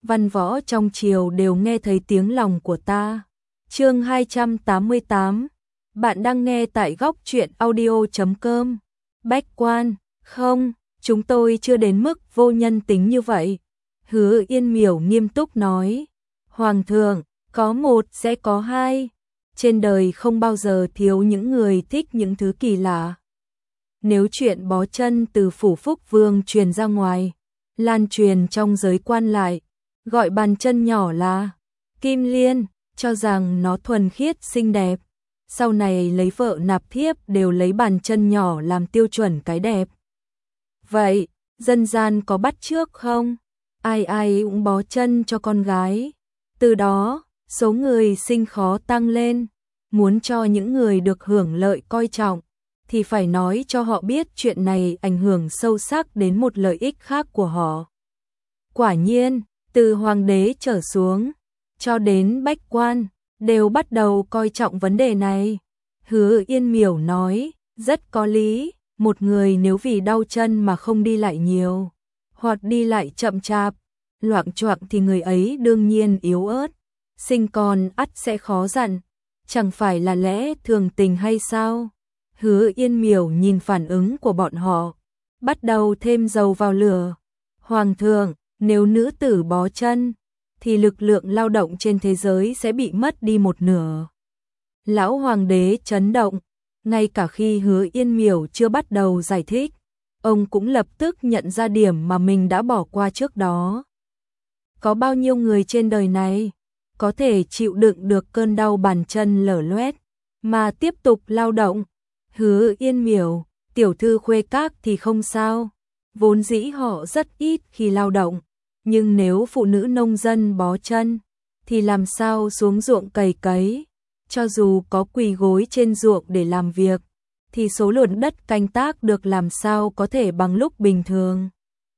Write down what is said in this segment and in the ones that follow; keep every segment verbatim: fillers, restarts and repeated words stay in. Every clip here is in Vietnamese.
văn võ trong triều đều nghe thấy tiếng lòng của ta. Chương hai trăm tám mươi tám. Bạn đang nghe tại góc truyện audio chấm com. Bách quan, không, chúng tôi chưa đến mức vô nhân tính như vậy. Hứa Yên Miểu nghiêm túc nói. Hoàng thượng, có một sẽ có hai. Trên đời không bao giờ thiếu những người thích những thứ kỳ lạ. Nếu chuyện bó chân từ phủ Phúc Vương truyền ra ngoài, lan truyền trong giới quan lại, gọi bàn chân nhỏ là Kim Liên, cho rằng nó thuần khiết xinh đẹp. Sau này lấy vợ nạp thiếp đều lấy bàn chân nhỏ làm tiêu chuẩn cái đẹp. Vậy, dân gian có bắt chước không? Ai ai cũng bó chân cho con gái. Từ đó, số người sinh khó tăng lên. Muốn cho những người được hưởng lợi coi trọng, thì phải nói cho họ biết chuyện này ảnh hưởng sâu sắc đến một lợi ích khác của họ. Quả nhiên, từ hoàng đế trở xuống, cho đến bách quan, đều bắt đầu coi trọng vấn đề này. Hứa Yên Miểu nói, rất có lý, một người nếu vì đau chân mà không đi lại nhiều, hoặc đi lại chậm chạp, loạng choạng thì người ấy đương nhiên yếu ớt, sinh con ắt sẽ khó dặn, chẳng phải là lẽ thường tình hay sao? Hứa Yên Miểu nhìn phản ứng của bọn họ, bắt đầu thêm dầu vào lửa. Hoàng thượng, nếu nữ tử bó chân, thì lực lượng lao động trên thế giới sẽ bị mất đi một nửa. Lão hoàng đế chấn động, ngay cả khi Hứa Yên Miểu chưa bắt đầu giải thích, ông cũng lập tức nhận ra điểm mà mình đã bỏ qua trước đó. Có bao nhiêu người trên đời này có thể chịu đựng được cơn đau bàn chân lở loét mà tiếp tục lao động? Hứa Yên Miểu, tiểu thư khuê các thì không sao, vốn dĩ họ rất ít khi lao động, nhưng nếu phụ nữ nông dân bó chân thì làm sao xuống ruộng cày cấy? Cho dù có quỳ gối trên ruộng để làm việc, thì số lượng đất canh tác được làm sao có thể bằng lúc bình thường.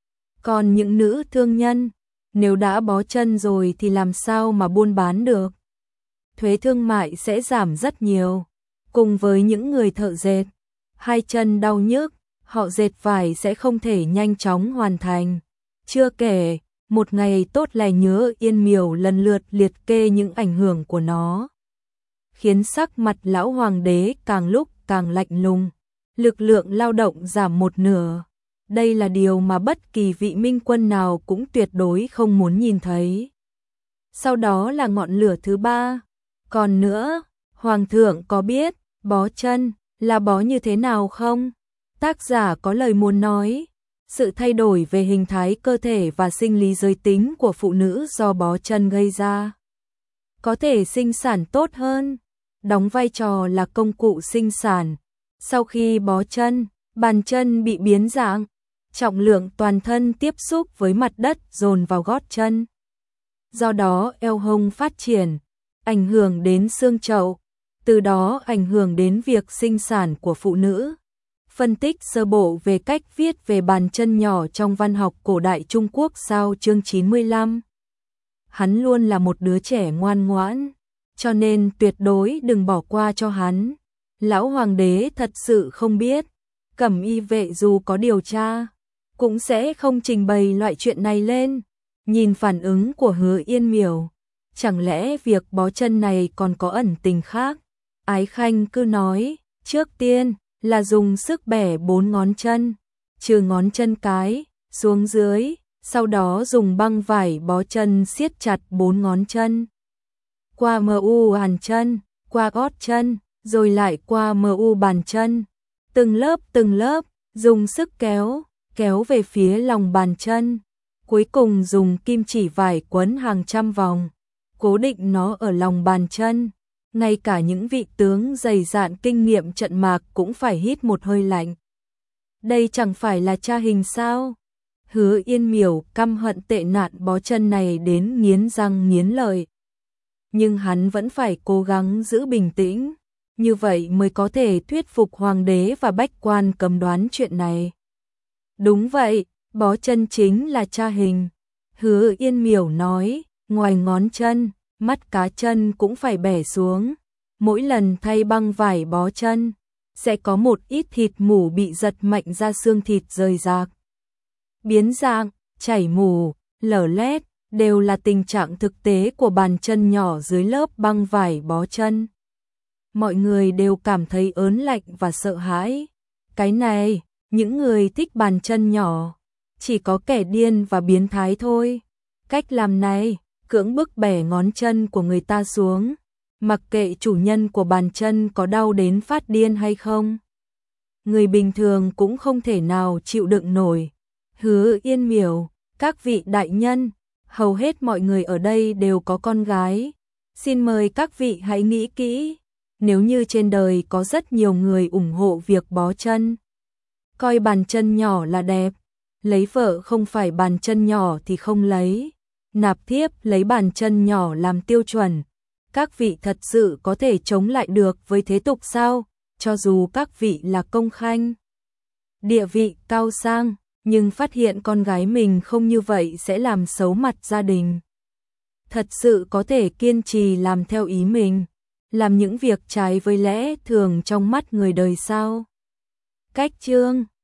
Còn những nữ thương nhân, nếu đã bó chân rồi thì làm sao mà buôn bán được? Thuế thương mại sẽ giảm rất nhiều. Cùng với những người thợ dệt, hai chân đau nhức, họ dệt vải sẽ không thể nhanh chóng hoàn thành. Chưa kể, một ngày tốt lành nhớ Yên Miểu lần lượt liệt kê những ảnh hưởng của nó, khiến sắc mặt lão hoàng đế càng lúc càng lạnh lùng. Lực lượng lao động giảm một nửa. Đây là điều mà bất kỳ vị minh quân nào cũng tuyệt đối không muốn nhìn thấy. Sau đó là ngọn lửa thứ ba. Còn nữa, hoàng thượng có biết bó chân là bó như thế nào không? Tác giả có lời muốn nói, sự thay đổi về hình thái cơ thể và sinh lý giới tính của phụ nữ do bó chân gây ra. Có thể sinh sản tốt hơn, đóng vai trò là công cụ sinh sản. Sau khi bó chân, bàn chân bị biến dạng, trọng lượng toàn thân tiếp xúc với mặt đất dồn vào gót chân. Do đó eo hông phát triển, ảnh hưởng đến xương chậu, từ đó ảnh hưởng đến việc sinh sản của phụ nữ. Phân tích sơ bộ về cách viết về bàn chân nhỏ trong văn học cổ đại Trung Quốc sau chương chín mươi lăm. Hắn luôn là một đứa trẻ ngoan ngoãn, cho nên tuyệt đối đừng bỏ qua cho hắn. Lão hoàng đế thật sự không biết, Cẩm y vệ dù có điều tra, cũng sẽ không trình bày loại chuyện này lên. Nhìn phản ứng của Hứa Yên Miểu, chẳng lẽ việc bó chân này còn có ẩn tình khác? Ái Khanh cứ nói, trước tiên là dùng sức bẻ bốn ngón chân, trừ ngón chân cái, xuống dưới, sau đó dùng băng vải bó chân siết chặt bốn ngón chân. Qua mờ u bàn chân, qua gót chân, rồi lại qua mờ u bàn chân. Từng lớp từng lớp, dùng sức kéo, kéo về phía lòng bàn chân. Cuối cùng dùng kim chỉ vải quấn hàng trăm vòng, cố định nó ở lòng bàn chân. Ngay cả những vị tướng dày dạn kinh nghiệm trận mạc cũng phải hít một hơi lạnh. Đây chẳng phải là tra hình sao? Hứa Yên Miểu căm hận tệ nạn bó chân này đến nghiến răng nghiến lợi. Nhưng hắn vẫn phải cố gắng giữ bình tĩnh, như vậy mới có thể thuyết phục hoàng đế và bách quan cấm đoán chuyện này. Đúng vậy, bó chân chính là tra hình. Hứa Yên Miểu nói, ngoài ngón chân, mắt cá chân cũng phải bẻ xuống. Mỗi lần thay băng vải bó chân, sẽ có một ít thịt mủ bị giật mạnh ra, xương thịt rời rạc, biến dạng, chảy mủ, lở loét. đều là tình trạng thực tế của bàn chân nhỏ dưới lớp băng vải bó chân. Mọi người đều cảm thấy ớn lạnh và sợ hãi. Cái này, những người thích bàn chân nhỏ, chỉ có kẻ điên và biến thái thôi. Cách làm này, cưỡng bức bẻ ngón chân của người ta xuống, mặc kệ chủ nhân của bàn chân có đau đến phát điên hay không. Người bình thường cũng không thể nào chịu đựng nổi. Hứa Yên Miểu, các vị đại nhân, hầu hết mọi người ở đây đều có con gái. Xin mời các vị hãy nghĩ kỹ, nếu như trên đời có rất nhiều người ủng hộ việc bó chân, coi bàn chân nhỏ là đẹp, lấy vợ không phải bàn chân nhỏ thì không lấy, nạp thiếp lấy bàn chân nhỏ làm tiêu chuẩn. Các vị thật sự có thể chống lại được với thế tục sao? Cho dù các vị là công khanh, địa vị cao sang, nhưng phát hiện con gái mình không như vậy sẽ làm xấu mặt gia đình. Thật sự có thể kiên trì làm theo ý mình, làm những việc trái với lẽ thường trong mắt người đời sao? Cách chương